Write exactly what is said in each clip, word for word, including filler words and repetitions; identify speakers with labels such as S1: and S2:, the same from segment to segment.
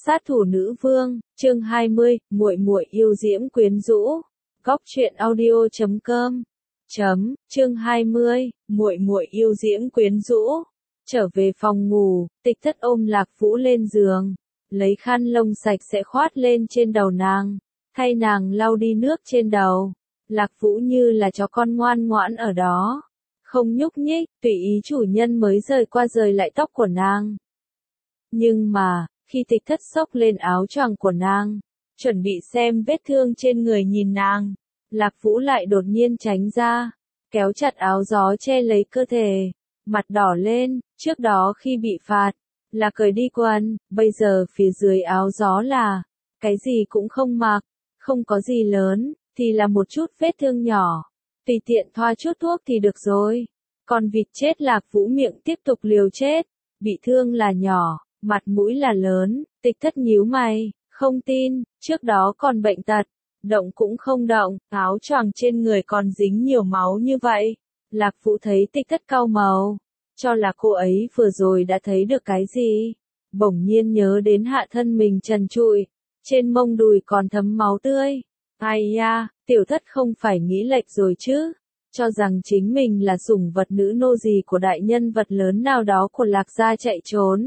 S1: Sát thủ nữ vương, chương hai mươi, muội muội yêu diễm quyến rũ. Góc truyện audio chấm com. Chấm, chương hai mươi, muội muội yêu diễm quyến rũ. Trở về phòng ngủ, Tịch Thất ôm Lạc Vũ lên giường, lấy khăn lông sạch sẽ khoát lên trên đầu nàng, thay nàng lau đi nước trên đầu. Lạc Vũ như là chó con ngoan ngoãn ở đó, không nhúc nhích, tùy ý chủ nhân mới rời qua rời lại tóc của nàng. Nhưng mà, khi Tịch Thất xốc lên áo choàng của nàng, chuẩn bị xem vết thương trên người nhìn nàng, Lạc Vũ lại đột nhiên tránh ra, kéo chặt áo gió che lấy cơ thể, mặt đỏ lên. Trước đó khi bị phạt, là cởi đi quần, bây giờ phía dưới áo gió là, cái gì cũng không mặc, không có gì lớn, thì là một chút vết thương nhỏ, tùy tiện thoa chút thuốc thì được rồi. Còn vịt chết Lạc Vũ miệng tiếp tục liều chết, bị thương là nhỏ, mặt mũi là lớn. Tịch Thất nhíu mày, không tin, trước đó còn bệnh tật, động cũng không động, áo choàng trên người còn dính nhiều máu như vậy. Lạc Vũ thấy Tịch Thất cau màu, cho là cô ấy vừa rồi đã thấy được cái gì, bỗng nhiên nhớ đến hạ thân mình trần trụi, trên mông đùi còn thấm máu tươi. Ai da, Tiểu Thất không phải nghĩ lệch rồi chứ, cho rằng chính mình là sủng vật nữ nô gì của đại nhân vật lớn nào đó của Lạc gia chạy trốn.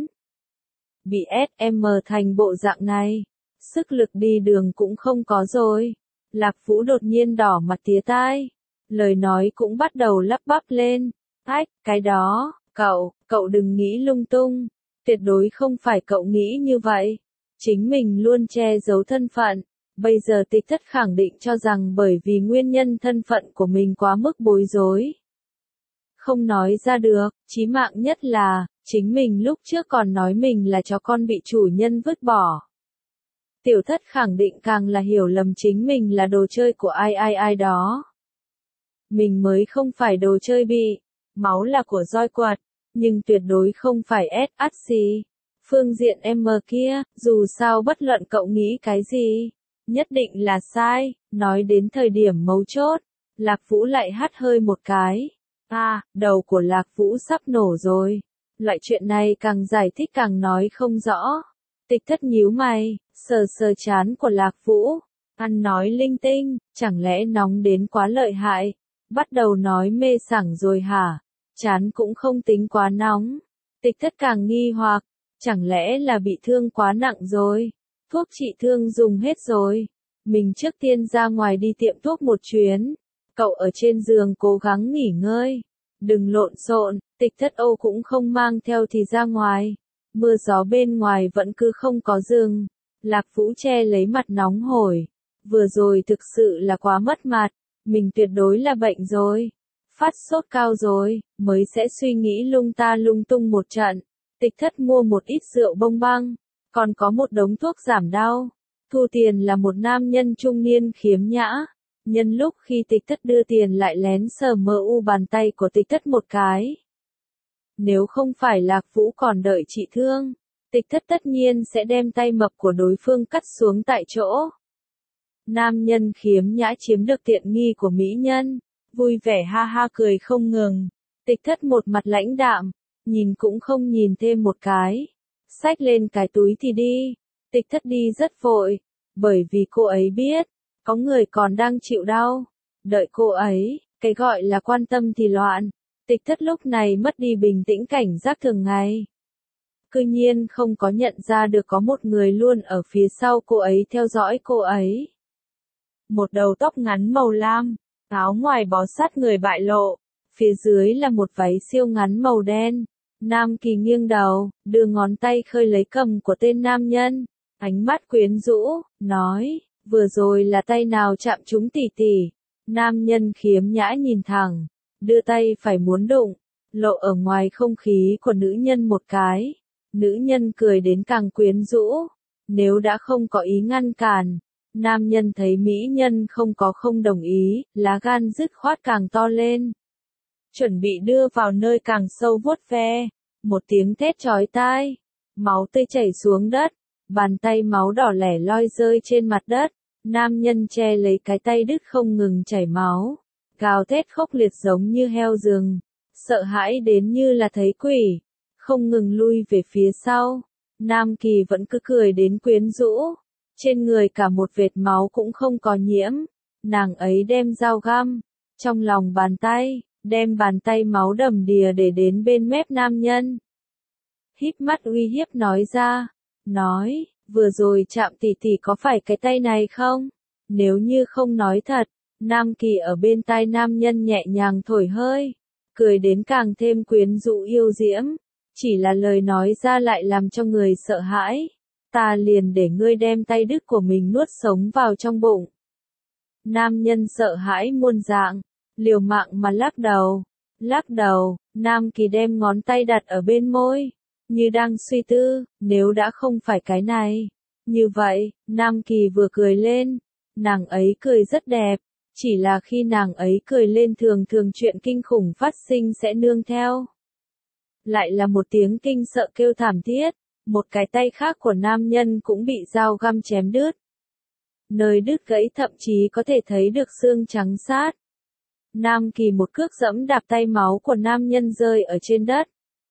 S1: Bị ét em thành bộ dạng này, sức lực đi đường cũng không có rồi. Lạc Vũ đột nhiên đỏ mặt tía tai, lời nói cũng bắt đầu lắp bắp lên. Ách, cái đó, cậu, cậu đừng nghĩ lung tung, tuyệt đối không phải cậu nghĩ như vậy. Chính mình luôn che giấu thân phận, bây giờ Tịch Thất khẳng định cho rằng bởi vì nguyên nhân thân phận của mình quá mức bối rối, không nói ra được. Chí mạng nhất là, chính mình lúc trước còn nói mình là chó con bị chủ nhân vứt bỏ. Tiểu Thất khẳng định càng là hiểu lầm chính mình là đồ chơi của ai ai ai đó. Mình mới không phải đồ chơi bị, máu là của roi quật, nhưng tuyệt đối không phải ét ắt xì. Phương diện em kia, dù sao bất luận cậu nghĩ cái gì, nhất định là sai. Nói đến thời điểm mấu chốt, Lạc Vũ lại hắt hơi một cái. À, đầu của Lạc Vũ sắp nổ rồi. Loại chuyện này càng giải thích càng nói không rõ. Tịch Thất nhíu mày, sờ sờ trán của Lạc Vũ, ăn nói linh tinh, chẳng lẽ nóng đến quá lợi hại, bắt đầu nói mê sảng rồi hả? Trán cũng không tính quá nóng. Tịch Thất càng nghi hoặc, chẳng lẽ là bị thương quá nặng rồi, thuốc trị thương dùng hết rồi. Mình trước tiên ra ngoài đi tiệm thuốc một chuyến, cậu ở trên giường cố gắng nghỉ ngơi, đừng lộn xộn. Tịch Thất Âu cũng không mang theo thì ra ngoài, mưa gió bên ngoài vẫn cứ không có dừng. Lạc Vũ che lấy mặt nóng hổi, vừa rồi thực sự là quá mất mặt, mình tuyệt đối là bệnh rồi, phát sốt cao rồi, mới sẽ suy nghĩ lung ta lung tung một trận. Tịch Thất mua một ít rượu bông băng, còn có một đống thuốc giảm đau. Thu tiền là một nam nhân trung niên khiếm nhã. Nhân lúc khi Tịch Thất đưa tiền lại lén sờ mờ u bàn tay của Tịch Thất một cái. Nếu không phải Lạc Vũ còn đợi trị thương, Tịch Thất tất nhiên sẽ đem tay mập của đối phương cắt xuống tại chỗ. Nam nhân khiếm nhã chiếm được tiện nghi của mỹ nhân, vui vẻ ha ha cười không ngừng. Tịch Thất một mặt lãnh đạm, nhìn cũng không nhìn thêm một cái, xách lên cái túi thì đi. Tịch Thất đi rất vội, bởi vì cô ấy biết, có người còn đang chịu đau. Đợi cô ấy, cái gọi là quan tâm thì loạn. Tịch Thất lúc này mất đi bình tĩnh cảnh giác thường ngày. Cư nhiên không có nhận ra được có một người luôn ở phía sau cô ấy theo dõi cô ấy. Một đầu tóc ngắn màu lam, áo ngoài bó sát người bại lộ, phía dưới là một váy siêu ngắn màu đen. Nam Kỳ nghiêng đầu, đưa ngón tay khơi lấy cầm của tên nam nhân, ánh mắt quyến rũ, nói, vừa rồi là tay nào chạm trúng tỷ tỷ. Nam nhân khiếm nhã nhìn thẳng, đưa tay phải muốn đụng, lộ ở ngoài không khí của nữ nhân một cái. Nữ nhân cười đến càng quyến rũ, nếu đã không có ý ngăn cản. Nam nhân thấy mỹ nhân không có không đồng ý, lá gan dứt khoát càng to lên, chuẩn bị đưa vào nơi càng sâu vuốt ve. Một tiếng thét chói tai, máu tươi chảy xuống đất, bàn tay máu đỏ lẻ loi rơi trên mặt đất. Nam nhân che lấy cái tay đứt không ngừng chảy máu, gào thét khốc liệt giống như heo rừng, sợ hãi đến như là thấy quỷ, không ngừng lui về phía sau. Nam Kỳ vẫn cứ cười đến quyến rũ. Trên người cả một vệt máu cũng không có nhiễm. Nàng ấy đem dao găm. Trong lòng bàn tay, đem bàn tay máu đầm đìa để đến bên mép nam nhân. Híp mắt uy hiếp nói ra. Nói, vừa rồi chạm tỷ tỷ có phải cái tay này không? Nếu như không nói thật. Nam Kỳ ở bên tai nam nhân nhẹ nhàng thổi hơi. Cười đến càng thêm quyến rũ yêu diễm. Chỉ là lời nói ra lại làm cho người sợ hãi. Ta liền để ngươi đem tay đứt của mình nuốt sống vào trong bụng. Nam nhân sợ hãi muôn dạng. Liều mạng mà lắc đầu. Lắc đầu, Nam Kỳ đem ngón tay đặt ở bên môi. Như đang suy tư, nếu đã không phải cái này. Như vậy, Nam Kỳ vừa cười lên. Nàng ấy cười rất đẹp. Chỉ là khi nàng ấy cười lên thường thường chuyện kinh khủng phát sinh sẽ nương theo. Lại là một tiếng kinh sợ kêu thảm thiết. Một cái tay khác của nam nhân cũng bị dao găm chém đứt. Nơi đứt gãy thậm chí có thể thấy được xương trắng sát. Nam Kỳ một cước giẫm đạp tay máu của nam nhân rơi ở trên đất.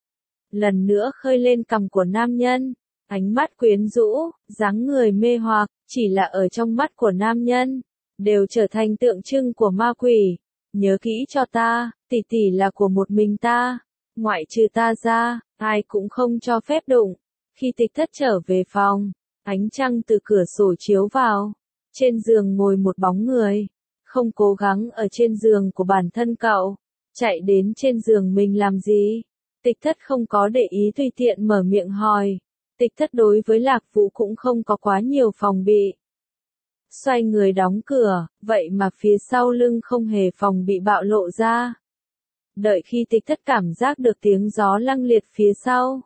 S1: Lần nữa khơi lên cằm của nam nhân. Ánh mắt quyến rũ, dáng người mê hoặc, chỉ là ở trong mắt của nam nhân. Đều trở thành tượng trưng của ma quỷ. Nhớ kỹ cho ta, tỷ tỷ là của một mình ta. Ngoại trừ ta ra, ai cũng không cho phép đụng. Khi Tịch Thất trở về phòng, ánh trăng từ cửa sổ chiếu vào. Trên giường ngồi một bóng người. Không cố gắng ở trên giường của bản thân cậu. Chạy đến trên giường mình làm gì? Tịch Thất không có để ý tùy tiện mở miệng hỏi. Tịch Thất đối với Lạc Vũ cũng không có quá nhiều phòng bị. Xoay người đóng cửa, vậy mà phía sau lưng không hề phòng bị bạo lộ ra. Đợi khi Tịch Thất cảm giác được tiếng gió lăng liệt phía sau.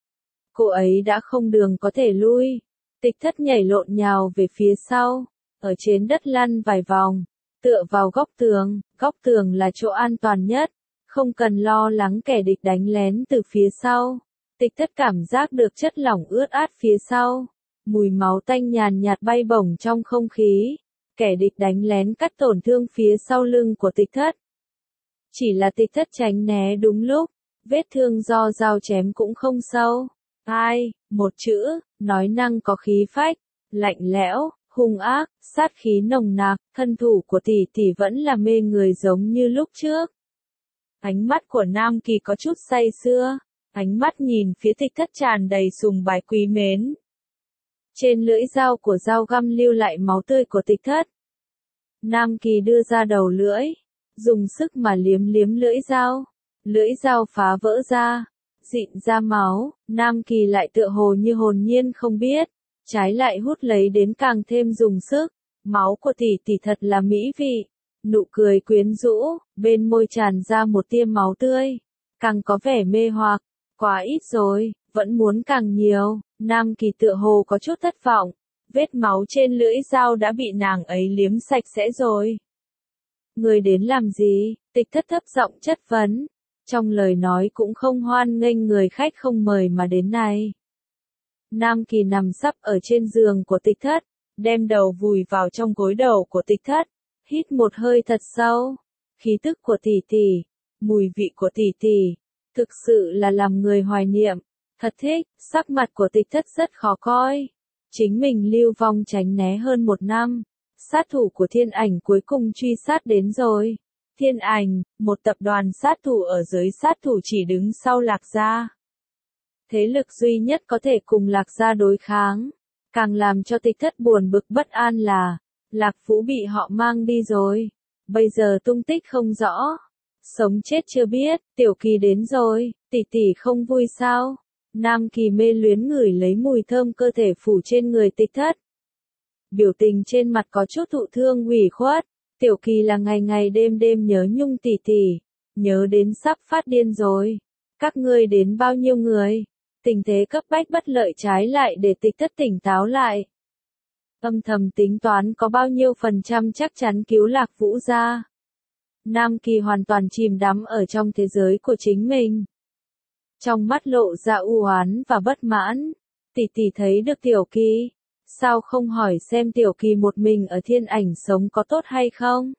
S1: Cô ấy đã không đường có thể lui. Tịch Thất nhảy lộn nhào về phía sau. Ở trên đất lăn vài vòng. Tựa vào góc tường. Góc tường là chỗ an toàn nhất. Không cần lo lắng kẻ địch đánh lén từ phía sau. Tịch Thất cảm giác được chất lỏng ướt át phía sau. Mùi máu tanh nhàn nhạt bay bổng trong không khí. Kẻ địch đánh lén cắt tổn thương phía sau lưng của Tịch Thất. Chỉ là Tịch Thất tránh né đúng lúc. Vết thương do dao chém cũng không sâu. Ai, một chữ, nói năng có khí phách, lạnh lẽo, hung ác, sát khí nồng nặc, thân thủ của tỷ tỷ vẫn là mê người giống như lúc trước. Ánh mắt của Nam Kỳ có chút say sưa, ánh mắt nhìn phía Tịch Thất tràn đầy sùng bái quý mến. Trên lưỡi dao của dao găm lưu lại máu tươi của Tịch Thất. Nam Kỳ đưa ra đầu lưỡi, dùng sức mà liếm liếm lưỡi dao, lưỡi dao phá vỡ ra. Dịn ra máu, Nam Kỳ lại tựa hồ như hồn nhiên không biết, trái lại hút lấy đến càng thêm dùng sức. Máu của tỷ tỷ thật là mỹ vị. Nụ cười quyến rũ, bên môi tràn ra một tia máu tươi, càng có vẻ mê hoặc. Quá ít rồi, vẫn muốn càng nhiều. Nam Kỳ tựa hồ có chút thất vọng. Vết máu trên lưỡi dao đã bị nàng ấy liếm sạch sẽ rồi. Người đến làm gì? Tịch Thất thấp giọng chất vấn. Trong lời nói cũng không hoan nghênh người khách không mời mà đến này. Nam Kỳ nằm sấp ở trên giường của Tịch Thất, đem đầu vùi vào trong gối đầu của Tịch Thất, hít một hơi thật sâu. Khí tức của tỷ tỷ, mùi vị của tỷ tỷ, thực sự là làm người hoài niệm. Thật thích, sắc mặt của Tịch Thất rất khó coi. Chính mình lưu vong tránh né hơn một năm. Sát thủ của Thiên Ảnh cuối cùng truy sát đến rồi. Thiên Ảnh, một tập đoàn sát thủ ở dưới sát thủ chỉ đứng sau Lạc Gia. Thế lực duy nhất có thể cùng Lạc Gia đối kháng. Càng làm cho Tịch Thất buồn bực bất an là, Lạc Vũ bị họ mang đi rồi. Bây giờ tung tích không rõ. Sống chết chưa biết, Tiểu Kỳ đến rồi, tỷ tỷ không vui sao? Nam Kỳ mê luyến ngửi lấy mùi thơm cơ thể phủ trên người Tịch Thất. Biểu tình trên mặt có chút thụ thương ủy khuất. Tiểu Kỳ là ngày ngày đêm đêm nhớ nhung tỷ tỷ, nhớ đến sắp phát điên rồi. Các ngươi đến bao nhiêu người? Tình thế cấp bách bất lợi trái lại để Tịch Thất tỉnh táo lại. Âm thầm tính toán có bao nhiêu phần trăm chắc chắn cứu Lạc Vũ ra. Nam Kỳ hoàn toàn chìm đắm ở trong thế giới của chính mình. Trong mắt lộ ra u oán và bất mãn. Tỷ tỷ thấy được Tiểu Kỳ. Sao không hỏi xem Tiểu Kỳ một mình ở Thiên Ảnh sống có tốt hay không?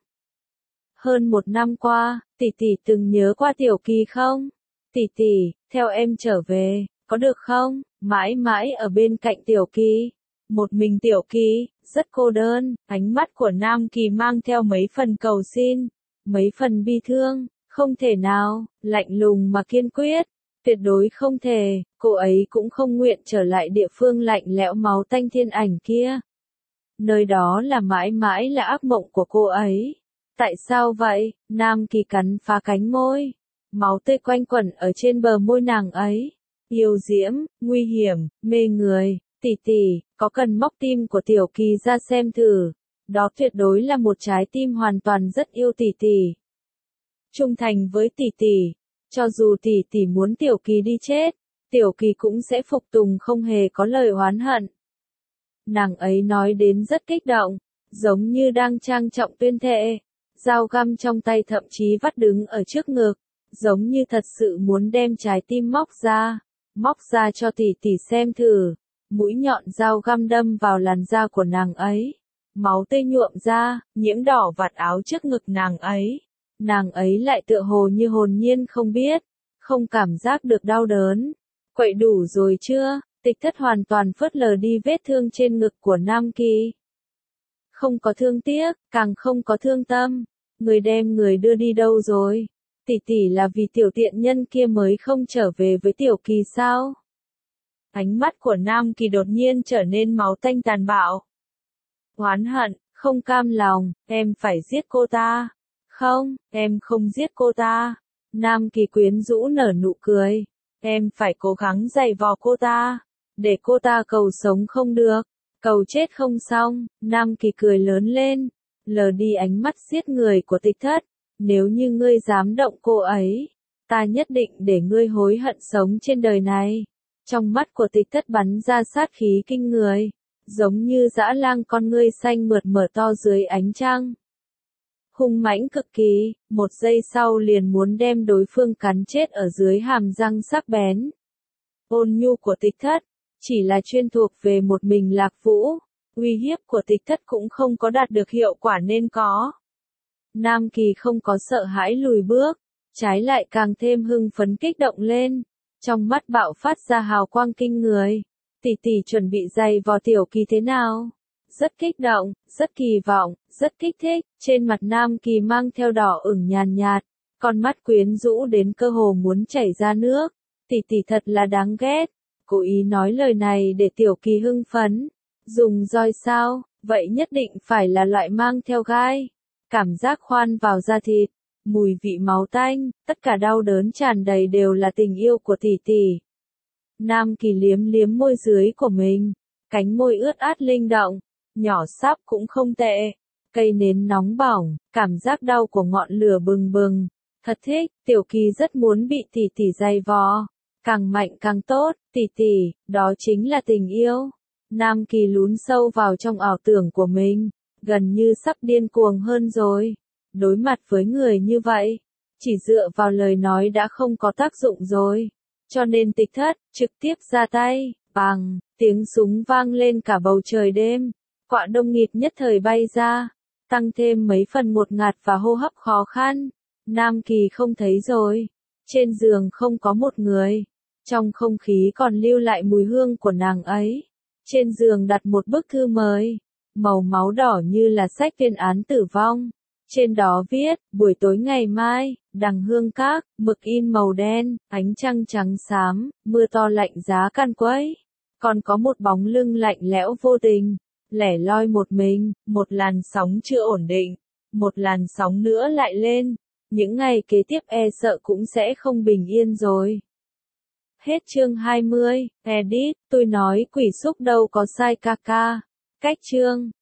S1: Hơn một năm qua, tỷ tỷ từng nhớ qua Tiểu Kỳ không? Tỷ tỷ, theo em trở về, có được không? Mãi mãi ở bên cạnh Tiểu Kỳ. Một mình Tiểu Kỳ, rất cô đơn, ánh mắt của Nam Kỳ mang theo mấy phần cầu xin, mấy phần bi thương, không thể nào, lạnh lùng mà kiên quyết, tuyệt đối không thể, cô ấy cũng không nguyện trở lại địa phương lạnh lẽo máu tanh thiên ảnh kia. Nơi đó là mãi mãi là ác mộng của cô ấy. Tại sao vậy? Nam Kỳ cắn phá cánh môi. Máu tươi quanh quẩn ở trên bờ môi nàng ấy. Yêu diễm, nguy hiểm, mê người. Tỷ tỷ, có cần móc tim của Tiểu Kỳ ra xem thử. Đó tuyệt đối là một trái tim hoàn toàn rất yêu tỷ tỷ. Trung thành với tỷ tỷ. Cho dù tỷ tỷ muốn Tiểu Kỳ đi chết, Tiểu Kỳ cũng sẽ phục tùng không hề có lời oán hận. Nàng ấy nói đến rất kích động, giống như đang trang trọng tuyên thệ. Dao găm trong tay thậm chí vắt đứng ở trước ngực, giống như thật sự muốn đem trái tim móc ra, móc ra cho tỷ tỷ xem thử. Mũi nhọn dao găm đâm vào làn da của nàng ấy. Máu tươi nhuộm ra, nhiễm đỏ vạt áo trước ngực nàng ấy. Nàng ấy lại tựa hồ như hồn nhiên không biết, không cảm giác được đau đớn. Quậy đủ rồi chưa? Tịch Thất hoàn toàn phớt lờ đi vết thương trên ngực của Nam Kỳ. Không có thương tiếc, càng không có thương tâm. Người đem người đưa đi đâu rồi? Tỷ tỷ là vì tiểu tiện nhân kia mới không trở về với Tiểu Kỳ sao? Ánh mắt của Nam Kỳ đột nhiên trở nên máu tanh tàn bạo. Oán hận, không cam lòng, em phải giết cô ta. Không, em không giết cô ta. Nam Kỳ quyến rũ nở nụ cười. Em phải cố gắng giày vò cô ta. Để cô ta cầu sống không được, cầu chết không xong. Nam Kỳ cười lớn lên, lờ đi ánh mắt giết người của Tịch Thất. Nếu như ngươi dám động cô ấy, ta nhất định để ngươi hối hận sống trên đời này. Trong mắt của Tịch Thất bắn ra sát khí kinh người, giống như dã lang con ngươi xanh mượt mở to dưới ánh trăng. Hung mãnh cực kỳ, một giây sau liền muốn đem đối phương cắn chết ở dưới hàm răng sắc bén. Ôn nhu của Tịch Thất, chỉ là chuyên thuộc về một mình Lạc Vũ, uy hiếp của Tịch Thất cũng không có đạt được hiệu quả nên có. Nam Kỳ không có sợ hãi lùi bước, trái lại càng thêm hưng phấn kích động lên, trong mắt bạo phát ra hào quang kinh người. Tỷ tỷ chuẩn bị giày vò Tiểu Kỳ thế nào? Rất kích động, rất kỳ vọng, rất kích thích, trên mặt Nam Kỳ mang theo đỏ ửng nhàn nhạt, con mắt quyến rũ đến cơ hồ muốn chảy ra nước. Tỷ tỷ thật là đáng ghét. Cố ý nói lời này để Tiểu Kỳ hưng phấn. Dùng roi sao? Vậy nhất định phải là loại mang theo gai. Cảm giác khoan vào da thịt, mùi vị máu tanh, tất cả đau đớn tràn đầy đều là tình yêu của tỷ tỷ. Nam Kỳ liếm liếm môi dưới của mình, cánh môi ướt át linh động, nhỏ sáp cũng không tệ. Cây nến nóng bỏng, cảm giác đau của ngọn lửa bừng bừng. Thật thích, Tiểu Kỳ rất muốn bị tỷ tỷ giày vò. Càng mạnh càng tốt, tỷ tỷ, đó chính là tình yêu. Nam Kỳ lún sâu vào trong ảo tưởng của mình, gần như sắp điên cuồng hơn rồi. Đối mặt với người như vậy, chỉ dựa vào lời nói đã không có tác dụng rồi. Cho nên Tịch Thất, trực tiếp ra tay, bằng, tiếng súng vang lên cả bầu trời đêm. Quạ đông nghịt nhất thời bay ra, tăng thêm mấy phần ngột ngạt và hô hấp khó khăn. Nam Kỳ không thấy rồi. Trên giường không có một người. Trong không khí còn lưu lại mùi hương của nàng ấy. Trên giường đặt một bức thư mời, màu máu đỏ như là sách tuyên án tử vong. Trên đó viết, buổi tối ngày mai, đằng hương các, mực in màu đen, ánh trăng trắng xám, mưa to lạnh giá can quấy. Còn có một bóng lưng lạnh lẽo vô tình, lẻ loi một mình, một làn sóng chưa ổn định, một làn sóng nữa lại lên. Những ngày kế tiếp e sợ cũng sẽ không bình yên rồi. Hết chương hai mươi, edit, tôi nói quỷ xúc đâu có sai ca ca. Cách chương.